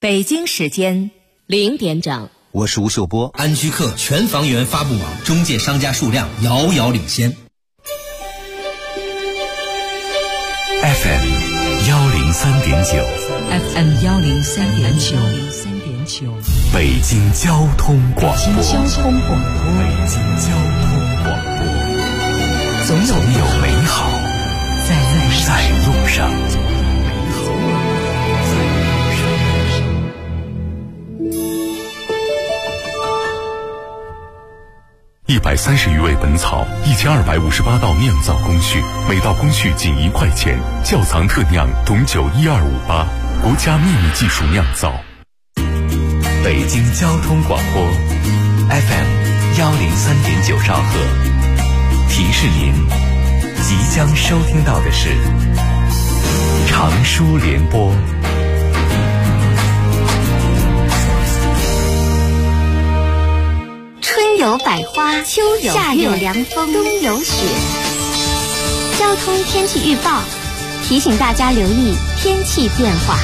北京时间0点整， 我是吴秀波。 安居客全房源发布网中介商家数量遥遥领先。 FM 103.9 FM 103.9， 北京交通广播。 北京交通广播，总有美好在路上。 130余味本草，1258道酿造工序，每道工序仅1块钱。窖藏特酿董酒12588，国家秘密技术酿造。 北京交通广播 FM 103.9兆赫，提示您即将收听到的是长舒联播。 春有百花，秋有夏有凉风，冬有雪。交通天气预报提醒大家留意天气变化。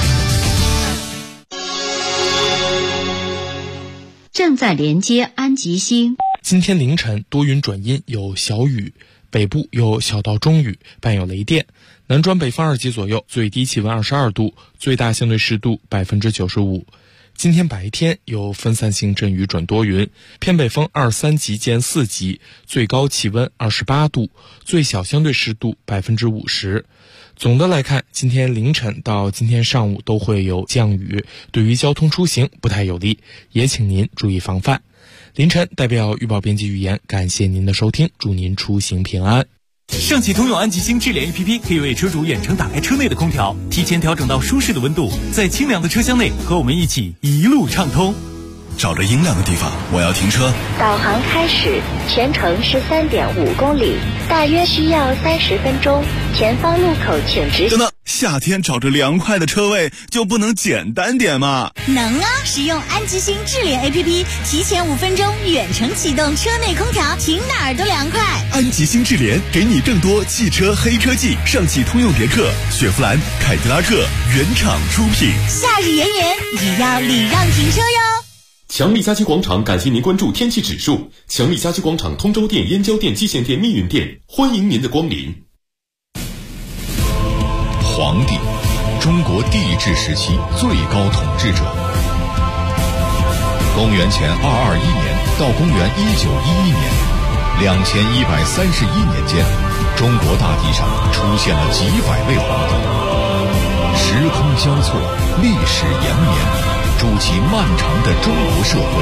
正在连接安吉星。 今天凌晨多云转阴，有小雨，北部有小到中雨，伴有雷电。南转北方2级左右，最低气温22度，最大相对湿度95%。今天白天有分散性阵雨转多云，偏北风2、3级见4级，最高气温28度，最小相对湿度50%。总的来看，今天凌晨到今天上午都会有降雨，对于交通出行不太有利，也请您注意防范。凌晨代表预报编辑预言，感谢您的收听，祝您出行平安。 上汽通用安吉星智联 APP 可以为车主远程打开车内的空调，提前调整到舒适的温度，在清凉的车厢内和我们一起一路畅通。 找着阴凉的地方，我要停车。 导航开始，全程是3.5公里，大约需要30分钟。前方路口请直行。 等等，夏天找着凉快的车位就不能简单点吗？ 能啊！使用安吉星智联 APP， 提前5分钟远程启动车内空调，停哪儿都凉快。 安吉星智联给你更多汽车黑科技，上汽通用别克、雪佛兰、凯迪拉克原厂出品。 夏日炎炎，也要礼让停车哟。 强力家居广场感谢您关注天气指数。强力家居广场通州店、燕郊店、蓟县店、密云店，欢迎您的光临。 皇帝，中国帝制时期最高统治者。公元前221年到公元1911年，2131年间，中国大地上出现了几百位皇帝。时空交错，历史延绵，筑起漫长的中国社会。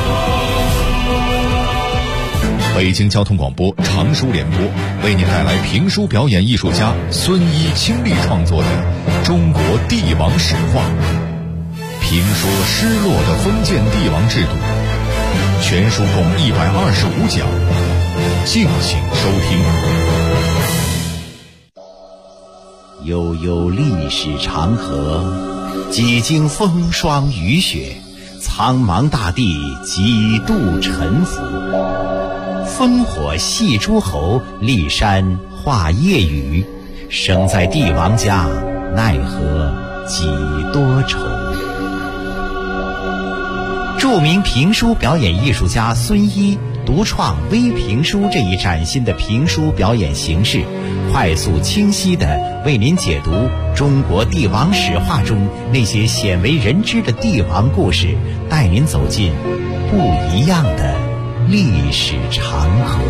北京交通广播长舒联播为您带来评书表演艺术家孙一倾力创作的《中国帝王史话》，评说失落的封建帝王制度。全书共125讲，敬请收听。 悠悠历史长河，几经风霜雨雪，苍茫大地几度沉浮。烽火戏诸侯，骊山画夜雨。生在帝王家，奈何几多愁。著名评书表演艺术家孙一独创微评书这一崭新的评书表演形式，快速清晰地为您解读中国帝王史话中那些鲜为人知的帝王故事，带您走进不一样的历史长河。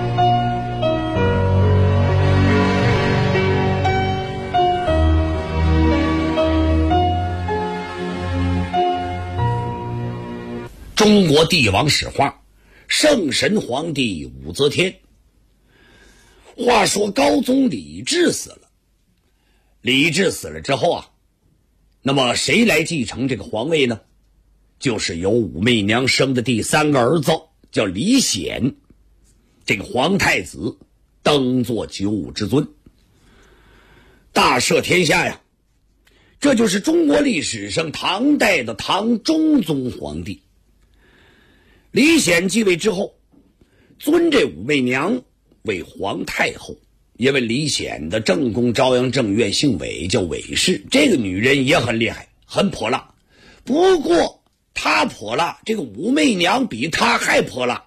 中国帝王史话，圣神皇帝武则天。话说高宗李治死了，李治死了之后啊，那么谁来继承这个皇位呢？就是由武媚娘生的第3个儿子叫李显，这个皇太子登做九五之尊，大赦天下呀。这就是中国历史上唐代的唐中宗皇帝。李显继位之后，尊这武媚娘为皇太后，因为李显的正宫朝阳正院姓韦，叫韦氏，这个女人也很厉害，很泼辣， 不过他泼辣，这个武媚娘比他还泼辣。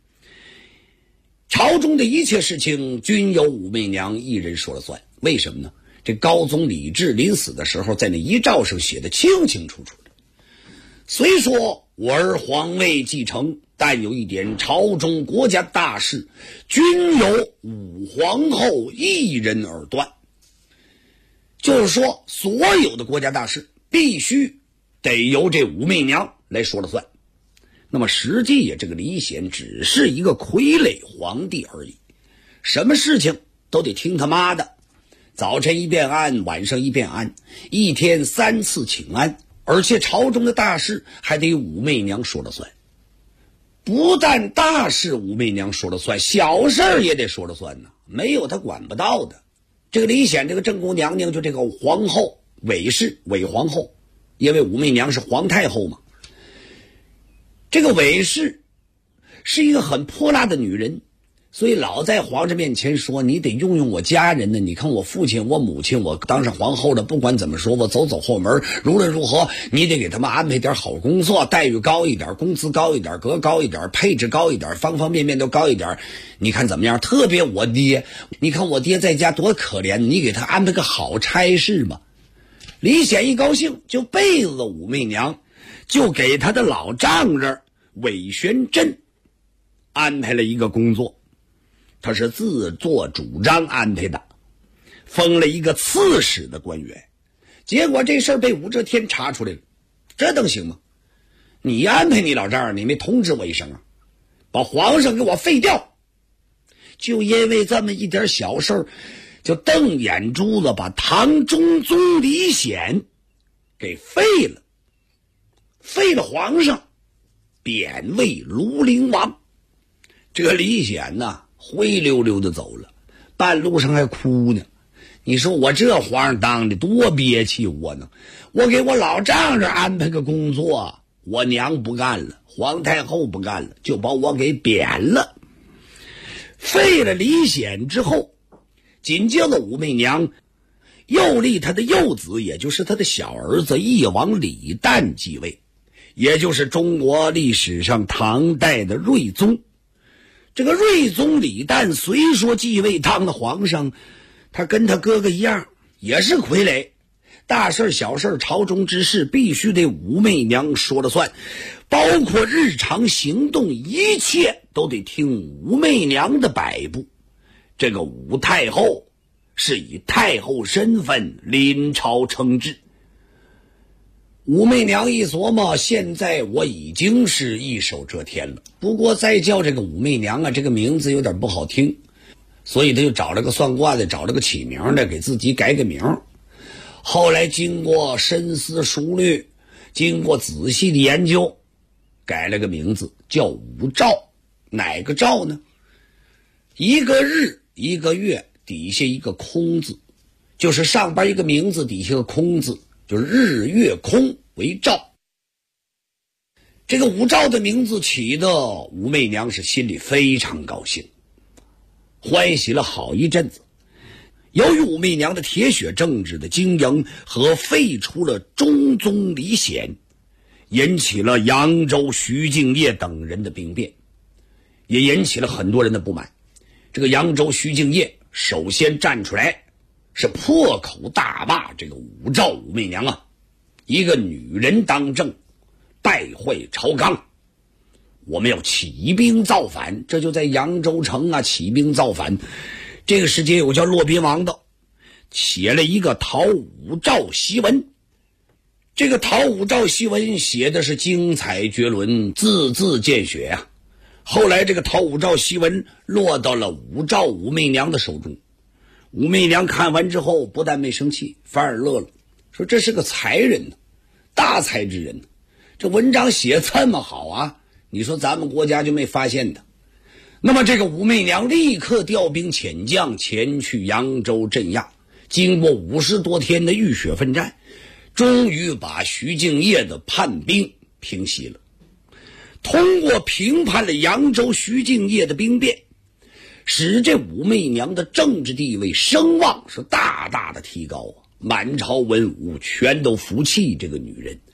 朝中的一切事情均由武媚娘一人说了算。为什么呢？这高宗李治临死的时候，在那遗诏上写的清清楚楚的。虽说我儿皇位继承，但有一点，朝中国家大事均由武皇后一人而断。就是说，所有的国家大事必须得由这武媚娘来说了算。那么实际呀，这个李显只是一个傀儡皇帝而已，什么事情都得听他妈的，早晨一遍安，晚上一遍安，一天3次请安，而且朝中的大事还得武媚娘说了算。不但大事武媚娘说了算，小事也得说了算呢，没有他管不到的。这个李显这个正宫娘娘，就这个皇后韦氏，韦皇后，因为武媚娘是皇太后嘛。这个韦氏是一个很泼辣的女人，所以老在皇上面前说，你得用用我家人呢。你看我父亲我母亲，我当上皇后了，不管怎么说，我走后门，无论如何你得给他们安排点好工作，待遇高一点，工资高一点，格高一点，配置高一点，方方面面都高一点。你看怎么样？特别我爹，你看我爹在家多可怜，你给他安排个好差事吧。李显一高兴就背了武媚娘，就给他的老丈人韦玄真安排了一个工作。他是自作主张安排的，封了一个刺史的官员。结果这事儿被武则天查出来了，这能行吗？你安排你老丈人，你没通知我一声啊，把皇上给我废掉。就因为这么一点小事儿，就瞪眼珠子把唐中宗李显给废了，废了皇上，贬为庐陵王。这个李显呢，灰溜溜的走了，半路上还哭呢。你说我这皇上当的多憋气我呢，我给我老丈人安排个工作，我娘不干了，皇太后不干了，就把我给贬了。废了李显之后，紧接着武媚娘又立他的幼子，也就是他的小儿子翼王李旦继位，也就是中国历史上唐代的睿宗。这个睿宗李旦虽说继位当了皇上，他跟他哥哥一样，也是傀儡，大事小事朝中之事必须得武媚娘说了算，包括日常行动一切都得听武媚娘的摆布。这个武太后是以太后身份临朝称制。武媚娘一琢磨，现在我已经是一手遮天了，不过再叫这个武媚娘啊，这个名字有点不好听，所以他就找了个算卦的，找了个起名的，给自己改个名。后来经过深思熟虑，经过仔细的研究，改了个名字叫武曌。哪个曌呢？一个日一个月底下一个空字，就是上边一个名字底下个空字，就是日月空为曌。这个武曌的名字起的，武媚娘是心里非常高兴，欢喜了好一阵子。由于武媚娘的铁血政治的经营和废除了中宗李显，引起了扬州徐敬业等人的兵变，也引起了很多人的不满。这个扬州徐敬业首先站出来，是破口大骂这个武曌武媚娘啊，一个女人当政，败坏朝纲，我们要起兵造反。这就在扬州城啊起兵造反。这个时间有个叫骆宾王的写了一个讨武曌檄文，这个讨武曌檄文写的是精彩绝伦，字字见血啊。后来这个讨武曌檄文落到了武曌武媚娘的手中，武媚娘看完之后不但没生气，反而乐了，说这是个才人呢，大才之人呢，这文章写这么好啊，你说咱们国家就没发现的。那么这个武媚娘立刻调兵遣将前去扬州镇压，经过50多天的浴血奋战，终于把徐敬业的叛兵平息了。通过平叛了扬州徐敬业的兵变，使这武媚娘的政治地位声望是大大的提高啊！满朝文武全都服气这个女人。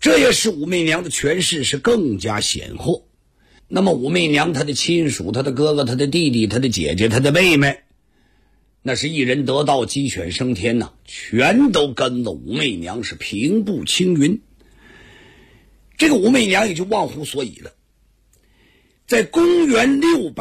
这也使武媚娘的权势是更加显赫。那么武媚娘她的亲属，她的哥哥，她的弟弟，她的姐姐，她的妹妹，那是一人得道鸡犬升天呐，全都跟着武媚娘是平步青云。这个武媚娘也就忘乎所以了。在公元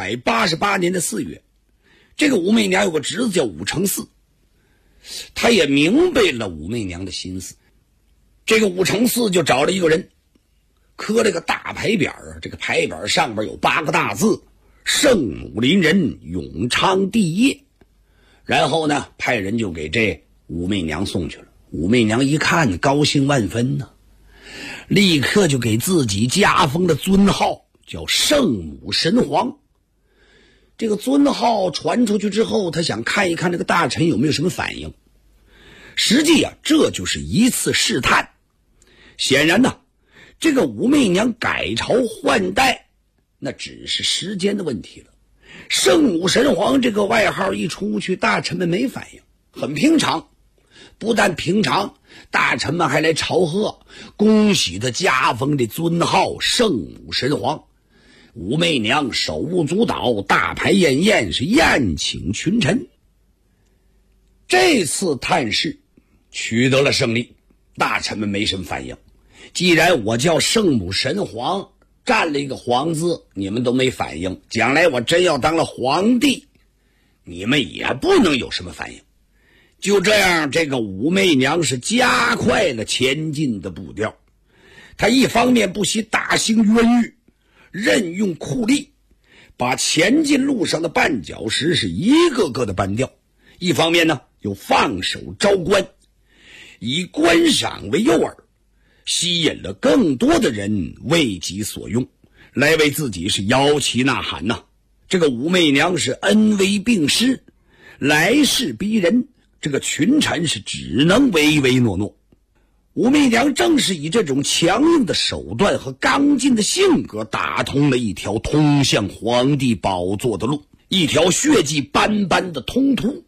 688年的4月，这个武媚娘有个侄子叫武承嗣，他也明白了武媚娘的心思。这个武承嗣就找了一个人，刻了个大牌匾啊，这个牌匾上边有8个大字：圣武林人，永昌帝业。然后呢，派人就给这武媚娘送去了。武媚娘一看，高兴万分呢，立刻就给自己加封了尊号，叫圣武神皇。这个尊号传出去之后，他想看一看这个大臣有没有什么反应。实际啊，这就是一次试探。显然呢，这个武媚娘改朝换代，那只是时间的问题了。圣武神皇这个外号一出去，大臣们没反应，很平常。不但平常，大臣们还来朝贺，恭喜他加封的尊号圣武神皇。武媚娘手舞足蹈，大排宴宴，是宴请群臣。这次探视取得了胜利，大臣们没什么反应。既然我叫圣武神皇，占了一个皇字，你们都没反应，将来我真要当了皇帝，你们也不能有什么反应。就这样，这个武媚娘是加快了前进的步调。她一方面不惜大兴冤狱，任用酷吏，把前进路上的绊脚石是一个个的搬掉；一方面呢，又放手招官，以观赏为诱饵，吸引了更多的人为己所用，来为自己是摇旗呐喊呐。这个武媚娘是恩威并施，来势逼人，这个群臣是只能唯唯诺诺。武媚娘正是以这种强硬的手段和刚劲的性格，打通了一条通向皇帝宝座的路，一条血迹斑斑的通途。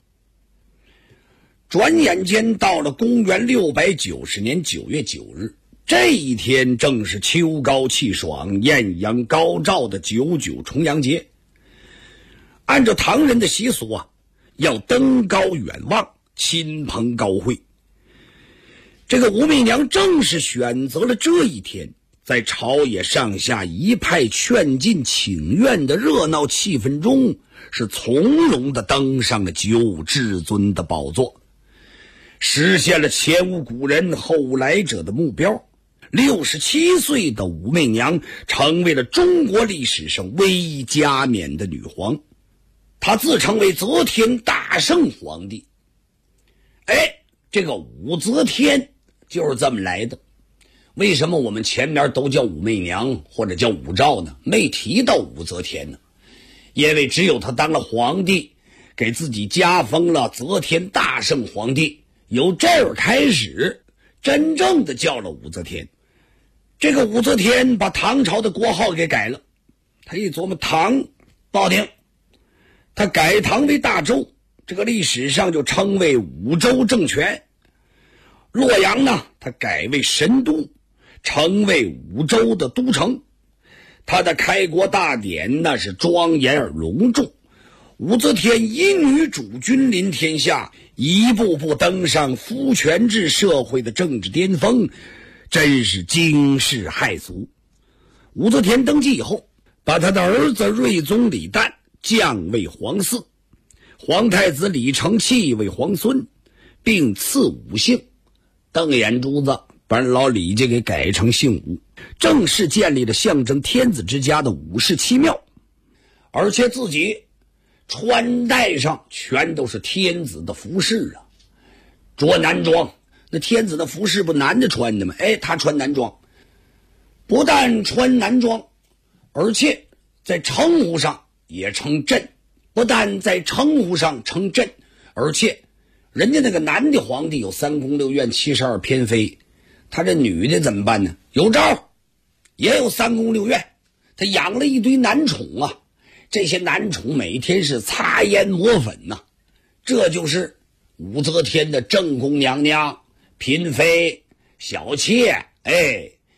转眼间到了公元690年9月9日，这一天正是秋高气爽、艳阳高照的99重阳节。按照唐人的习俗啊，要登高远望，亲朋高会。这个武媚娘正是选择了这一天，在朝野上下一派劝进请愿的热闹气氛中，是从容地登上了9至尊的宝座，实现了前无古人后无来者的目标。67岁的武媚娘成为了中国历史上唯一加冕的女皇，她自称为则天大圣皇帝。这个武则天就是这么来的。为什么我们前面都叫武媚娘或者叫武曌呢？没提到武则天呢？因为只有她当了皇帝，给自己加封了则天大圣皇帝，由这儿开始真正的叫了武则天。这个武则天把唐朝的国号给改了，他一琢磨唐不好听，他改唐为大周，这个历史上就称为武周政权。洛阳呢，他改为神都，成为武周的都城。他的开国大典那是庄严而隆重。武则天以女主君临天下，一步步登上夫权制社会的政治巅峰，真是惊世骇俗。武则天登基以后，把他的儿子睿宗李旦降为皇嗣，皇太子李承器为皇孙，并赐武姓。瞪眼珠子把老李家给改成姓武，正式建立了象征天子之家的武氏七庙，而且自己穿戴上全都是天子的服饰啊，着男装。那天子的服饰不男的穿的吗？他穿男装，不但穿男装，而且在称呼上也称朕。不但在称呼上称朕，而且人家那个男的皇帝有3宫6院72偏妃，他这女的怎么办呢？有招，也有3宫6院，他养了一堆男宠啊。这些男宠每天是擦烟抹粉呐，这就是武则天的正宫娘娘、嫔妃、小妾，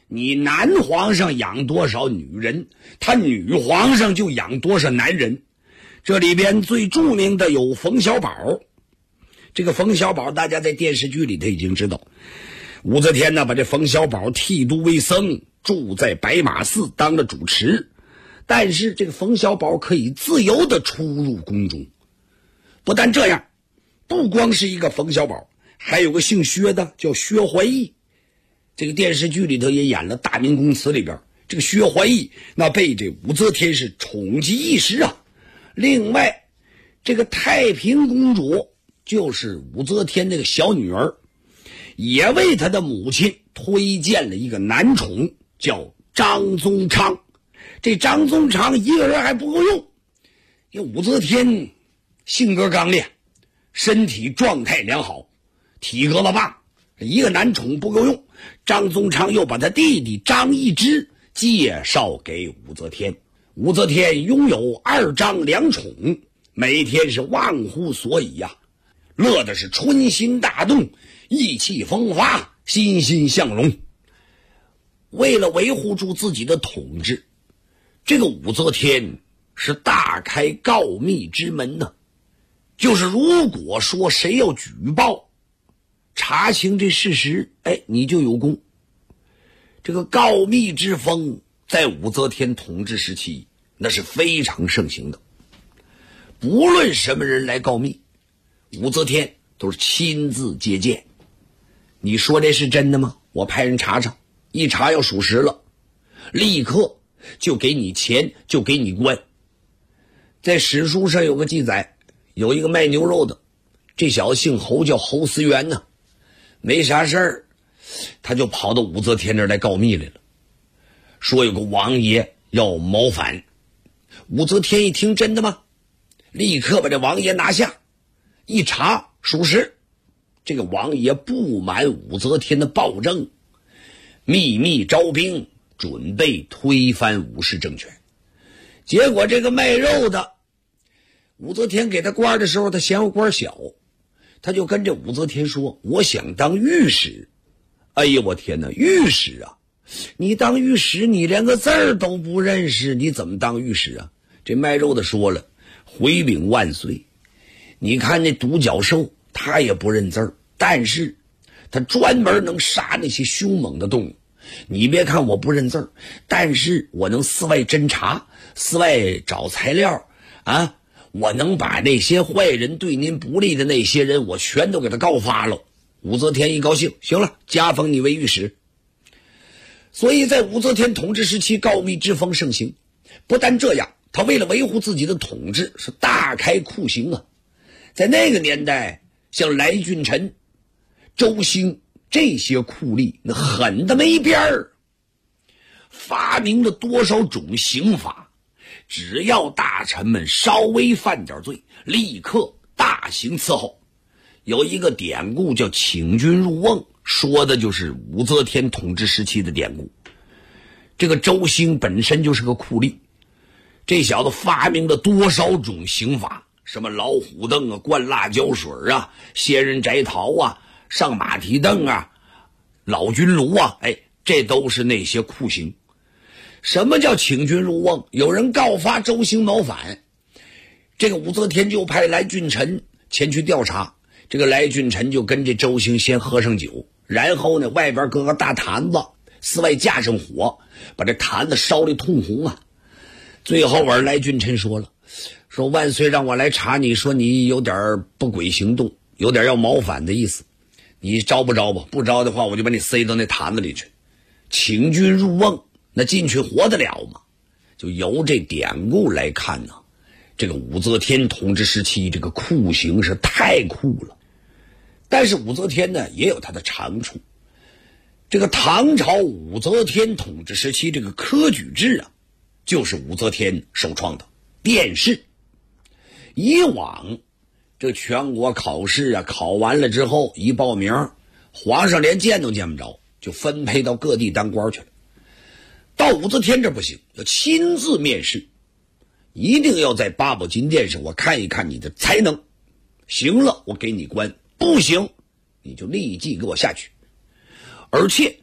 你男皇上养多少女人，他女皇上就养多少男人。这里边最著名的有冯小宝。这个冯小宝大家在电视剧里头已经知道，武则天呢把这冯小宝剃度为僧，住在白马寺当了主持。但是这个冯小宝可以自由地出入宫中。不但这样，不光是一个冯小宝，还有个姓薛的叫薛怀义。这个电视剧里头也演了《大明宫词》里边，这个薛怀义那被这武则天是宠极一时啊。另外这个太平公主就是武则天那个小女儿，也为她的母亲推荐了一个男宠，叫张宗昌。这张宗昌一个人还不够用，因为武则天性格刚烈，身体状态良好，体格子棒，一个男宠不够用。张宗昌又把他弟弟张易之介绍给武则天。武则天拥有2张2宠，每天是忘乎所以呀，乐的是春心大动，意气风发，欣欣向荣。为了维护住自己的统治，这个武则天是大开告密之门呢。就是如果说谁要举报查清这事实，你就有功。这个告密之风在武则天统治时期那是非常盛行的。不论什么人来告密，武则天都是亲自接见。你说这是真的吗？我派人查查，一查要属实了，立刻就给你钱，就给你关。在史书上有个记载，有一个卖牛肉的，这小子姓侯，叫侯思源呢，没啥事儿，他就跑到武则天那儿来告密来了，说有个王爷要谋反。武则天一听，真的吗？立刻把这王爷拿下，一查属实。这个王爷不满武则天的暴政，秘密招兵，准备推翻武氏政权。结果这个卖肉的，武则天给他官的时候，他嫌我官小，他就跟这武则天说，我想当御史。哎呀，我天哪，御史啊，你当御史你连个字儿都不认识，你怎么当御史啊？这卖肉的说了，回禀万岁，你看那独角兽他也不认字儿，但是他专门能杀那些凶猛的动物。你别看我不认字儿，但是我能四外侦查，四外找材料啊，我能把那些坏人对您不利的那些人，我全都给他告发了。武则天一高兴，行了，加封你为御史。所以在武则天统治时期，告密之风盛行。不但这样，他为了维护自己的统治，是大开酷刑啊。在那个年代，像来俊臣、周兴这些酷吏，那狠的没边儿，发明了多少种刑法，只要大臣们稍微犯点罪，立刻大刑伺候。有一个典故叫请君入瓮，说的就是武则天统治时期的典故。这个周兴本身就是个酷吏，这小子发明了多少种刑法，什么老虎凳啊，灌辣椒水啊，仙人摘桃啊，上马蹄凳啊，老君炉啊，这都是那些酷刑。什么叫请君入瓮？有人告发周兴谋反，这个武则天就派来俊臣前去调查。这个来俊臣就跟这周兴先喝上酒，然后呢，外边搁个大坛子，寺外架上火，把这坛子烧得通红啊。最后来俊臣说了，说万岁让我来查你，说你有点不轨行动，有点要谋反的意思，你招不招吧？不招的话，我就把你塞到那坛子里去。请君入瓮，那进去活得了吗？就由这典故来看呢，这个武则天统治时期，这个酷刑是太酷了。但是武则天呢，也有她的长处。这个唐朝武则天统治时期，这个科举制啊，就是武则天首创的殿试。以往这全国考试啊，考完了之后一报名，皇上连见都见不着，就分配到各地当官去了。到武则天这不行，要亲自面试，一定要在八宝金殿上我看一看你的才能，行了我给你官，不行你就立即给我下去。而且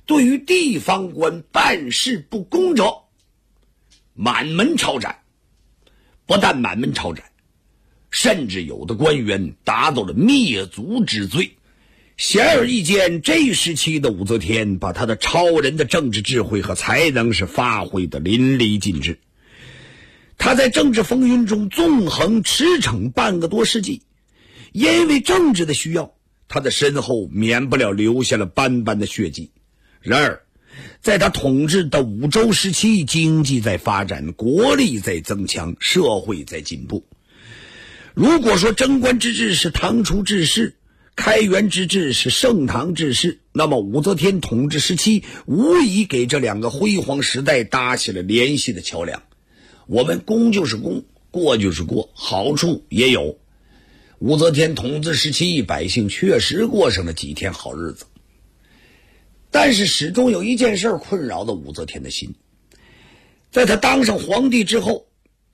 对于地方官办事不公者，满门抄斩。不但满门抄斩，甚至有的官员达到了灭族之罪。显而易见，这时期的武则天把他的超人的政治智慧和才能是发挥的淋漓尽致。他在政治风云中纵横驰骋半个多世纪，因为政治的需要，他的身后免不了留下了斑斑的血迹。然而在他统治的武周时期，经济在发展，国力在增强，社会在进步。如果说贞观之治是唐初治世，开元之治是盛唐治世，那么武则天统治时期无疑给这两个辉煌时代搭起了联系的桥梁。我们功就是功，过就是过，好处也有。武则天统治时期，百姓确实过上了几天好日子。但是始终有一件事困扰了武则天的心。在她当上皇帝之后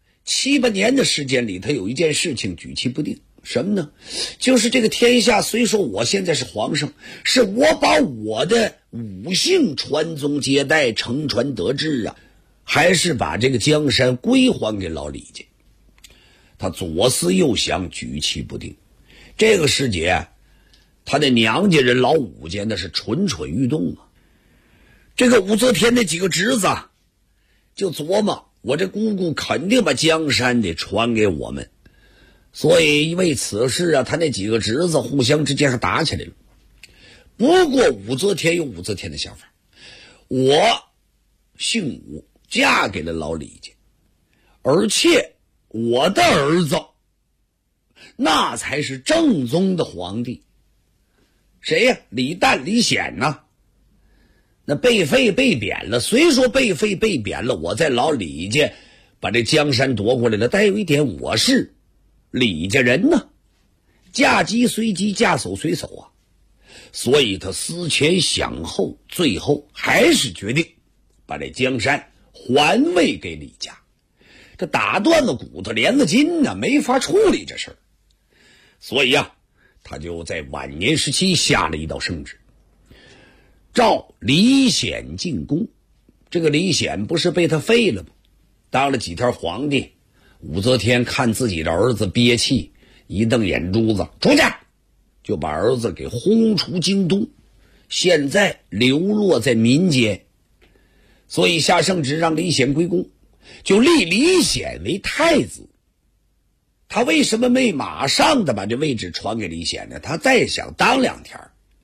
7、8年的时间里，她有一件事情举棋不定。什么呢？就是这个天下虽说我现在是皇上，是我把我的武姓传宗接代，承传得志啊，还是把这个江山归还给老李家？他左思右想，举棋不定。这个时节，他的娘家人老武家那是蠢蠢欲动啊。这个武则天那几个侄子就琢磨，我这姑姑肯定把江山得传给我们，所以为此事啊，他那几个侄子互相之间还打起来了。不过武则天有武则天的想法，我姓武，嫁给了老李家，而且我的儿子那才是正宗的皇帝。谁呀？李旦、李显呢？那被废被贬了，虽说被废被贬了，我在老李家把这江山夺过来了，但有一点，我是李家人呢，嫁鸡随鸡，嫁叟随叟啊。所以他思前想后，最后还是决定把这江山还位给李家。这打断了骨头连了筋呢，没法处理这事儿。所以啊，他就在晚年时期下了一道圣旨，召李显进宫。这个李显不是被他废了吗？当了几天皇帝，武则天看自己的儿子憋气，一瞪眼珠子，出去，就把儿子给轰出京都，现在流落在民间。所以下圣旨让李显归宫，就立李显为太子。他为什么没马上的把这位置传给李显呢？他再想当2天。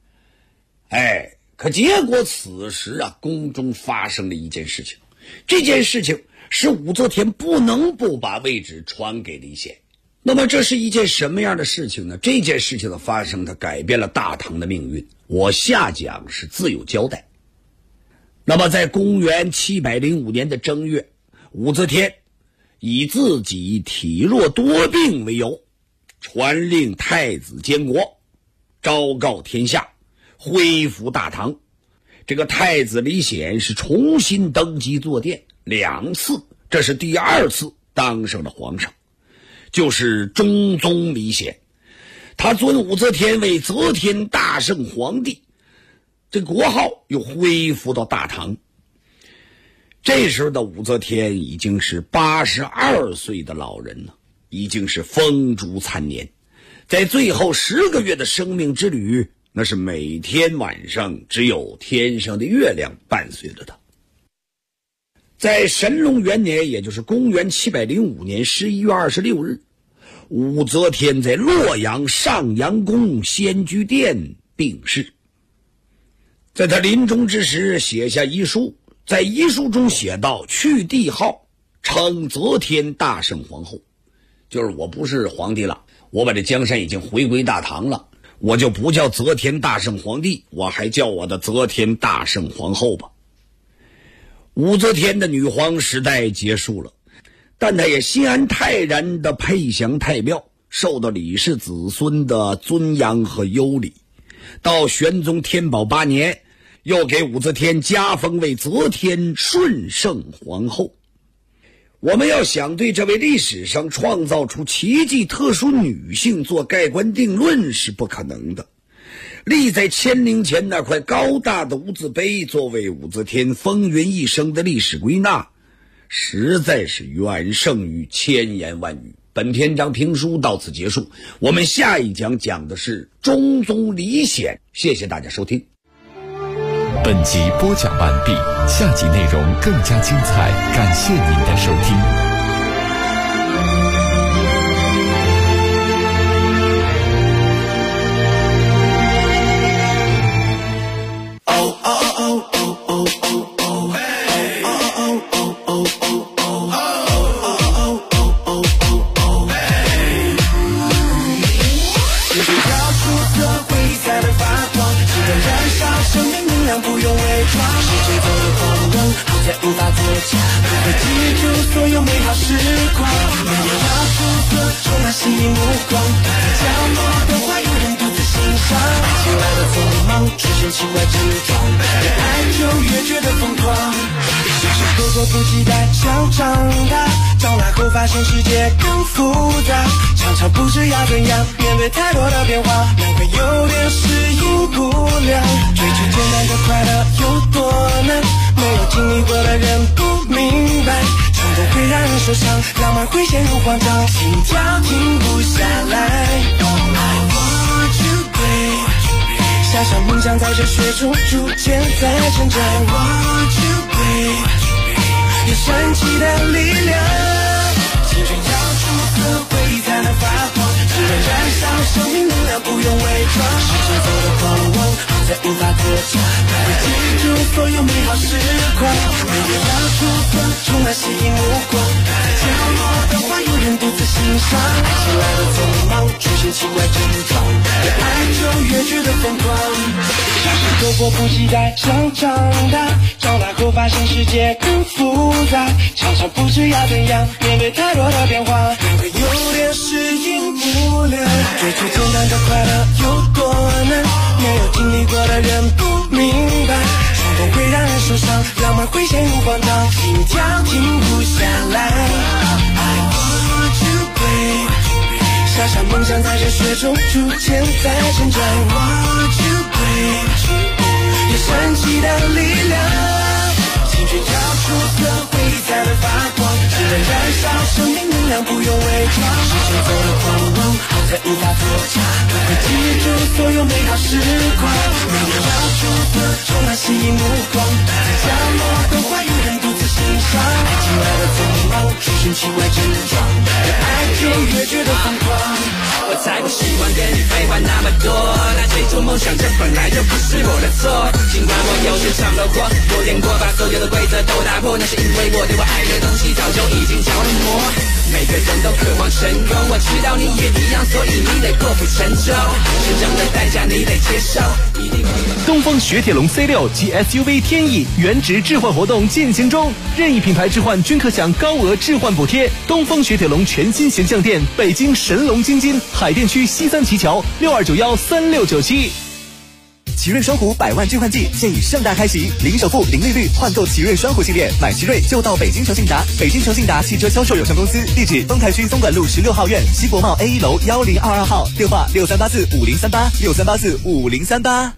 可结果此时啊，宫中发生了一件事情，这件事情使武则天不能不把位置传给李显。那么这是一件什么样的事情呢？这件事情的发生，它改变了大唐的命运，我下讲是自有交代。那么在公元705年的正月，武则天以自己体弱多病为由，传令太子监国，昭告天下，恢复大唐。这个太子李显是重新登基坐殿2次，这是第2次当上了皇上，就是中宗李显。他尊武则天为则天大圣皇帝，这国号又恢复到大唐。这时候的武则天已经是82岁的老人了，已经是风烛残年，在最后10个月的生命之旅，那是每天晚上只有天上的月亮伴随着他。在神龙元年，也就是公元705年11月26日，武则天在洛阳上阳宫仙居殿病逝。在他临终之时写下遗书，在遗书中写道，去帝号，称则天大圣皇后，就是我不是皇帝了，我把这江山已经回归大唐了，我就不叫则天大圣皇帝，我还叫我的则天大圣皇后吧。武则天的女皇时代结束了，但她也心安泰然地配享太庙，受到李氏子孙的尊扬和优礼。到玄宗天宝8年，又给武则天加封为则天顺圣皇后。我们要想对这位历史上创造出奇迹特殊女性做盖棺定论是不可能的， 立在乾陵前那块高大的无字碑，作为武则天风云一生的历史归纳，实在是远胜于千言万语。本篇章评书到此结束，我们下一讲讲的是中宗李显。谢谢大家收听。 本集播讲完毕，下集内容更加精彩，感谢您的收听。 无法作假，不会记住所有美好时光。没有要出色，充满吸引目光。角落的话，有人独自欣赏。爱情来的匆忙，出现奇怪症状，越爱就越觉得疯狂。小时候迫不及待想长大，长大后发现世界更复杂。常常不知要怎样面对太多的变化，难怪有点适应不了。追求简单的快乐有多难？没有经历过的人不明白，冲动会让人受伤，浪漫会陷入慌张，心跳停不下来。I want you babe， 想象梦想在这雪中逐渐在成长。I want you babe， 有神奇的力量，青春要出色，回忆才能发光，只能燃烧生命能量，不用伪装。时间走得狂妄，好在无法作假，不会记住所有美好时光。没有要出色，充满吸引目光，角落的话有人独自欣赏。爱情来的匆忙，出现奇怪症状，越爱就越觉得疯狂。小时候迫不及待想长大，长大后发现世界更复杂，常常不知要怎样面对太多的变化，难怪有点适应不了。追求简单的快乐有多难？没有经历过的人不明白，冲动会让人受伤，浪漫会陷入慌张，心跳停不下来。I want you babe， 想象梦想在这雪中逐渐在成长。I want you babe， 有神奇的力量，青春要出色，回忆才能发光，只能燃烧生命能量，不用伪装。时间走得狂妄，好在无法作假，不会记住所有美好时光。没有要出色，充满吸引目光，在角落的话有人独自欣赏。爱情来的匆忙，出现奇怪症状，越爱就越觉得疯狂。我才不喜欢跟你废话那么多，那追逐梦想这本来就不是我的错。尽管我有时闯了祸，有点过，把所有的规则都打破，那是因为我对我爱的东西早就已经着了魔。每个人都渴望成功，我知道你也一样，所以你得破釜沉舟，成长的代价你得接受。 东风雪铁龙 C6 及 SUV 天翼原值置换活动进行中，任意品牌置换均可享高额置换补贴。东风雪铁龙全新形象店，北京神龙京津海淀区西三旗桥62913697。 奇瑞双虎100万置换季现已盛大开启，零首付、零利率换购奇瑞双虎系列，买奇瑞就到北京诚信达。北京诚信达汽车销售有限公司，地址丰台区松管路16号院西国贸 A1 楼1022号，电话63845038，63845038。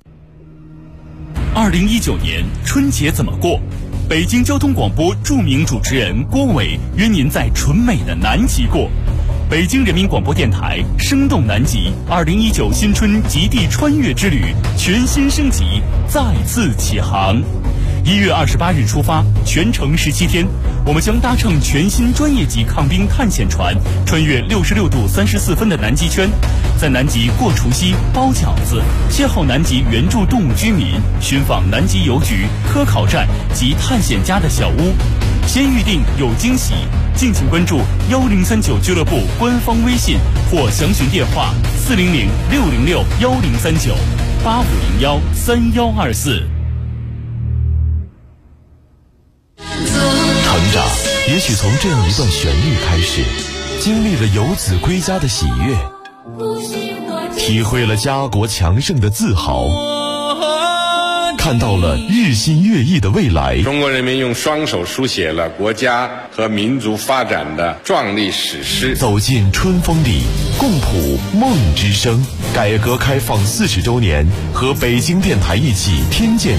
2019年春节怎么过？北京交通广播著名主持人郭伟约您在纯美的南极过。北京人民广播电台生动南极2019新春极地穿越之旅全新升级，再次起航。1月28日出发，全程17天，我们将搭乘全新专业级抗冰探险船，穿越66度34分的南极圈，在南极过除夕、包饺子，邂逅南极原住动物居民，寻访南极邮局、科考站及探险家的小屋。先预定有惊喜，敬请关注1039俱乐部官方微信或详询电话400-606-1039-8501-3124。 成长也许从这样一段旋律开始，经历了游子归家的喜悦，体会了家国强盛的自豪， 看到了日新月异的未来。 中国人民用双手书写了国家和民族发展的壮丽史诗。 走进春风里，共谱梦之声。改革开放40周年，和北京电台一起听见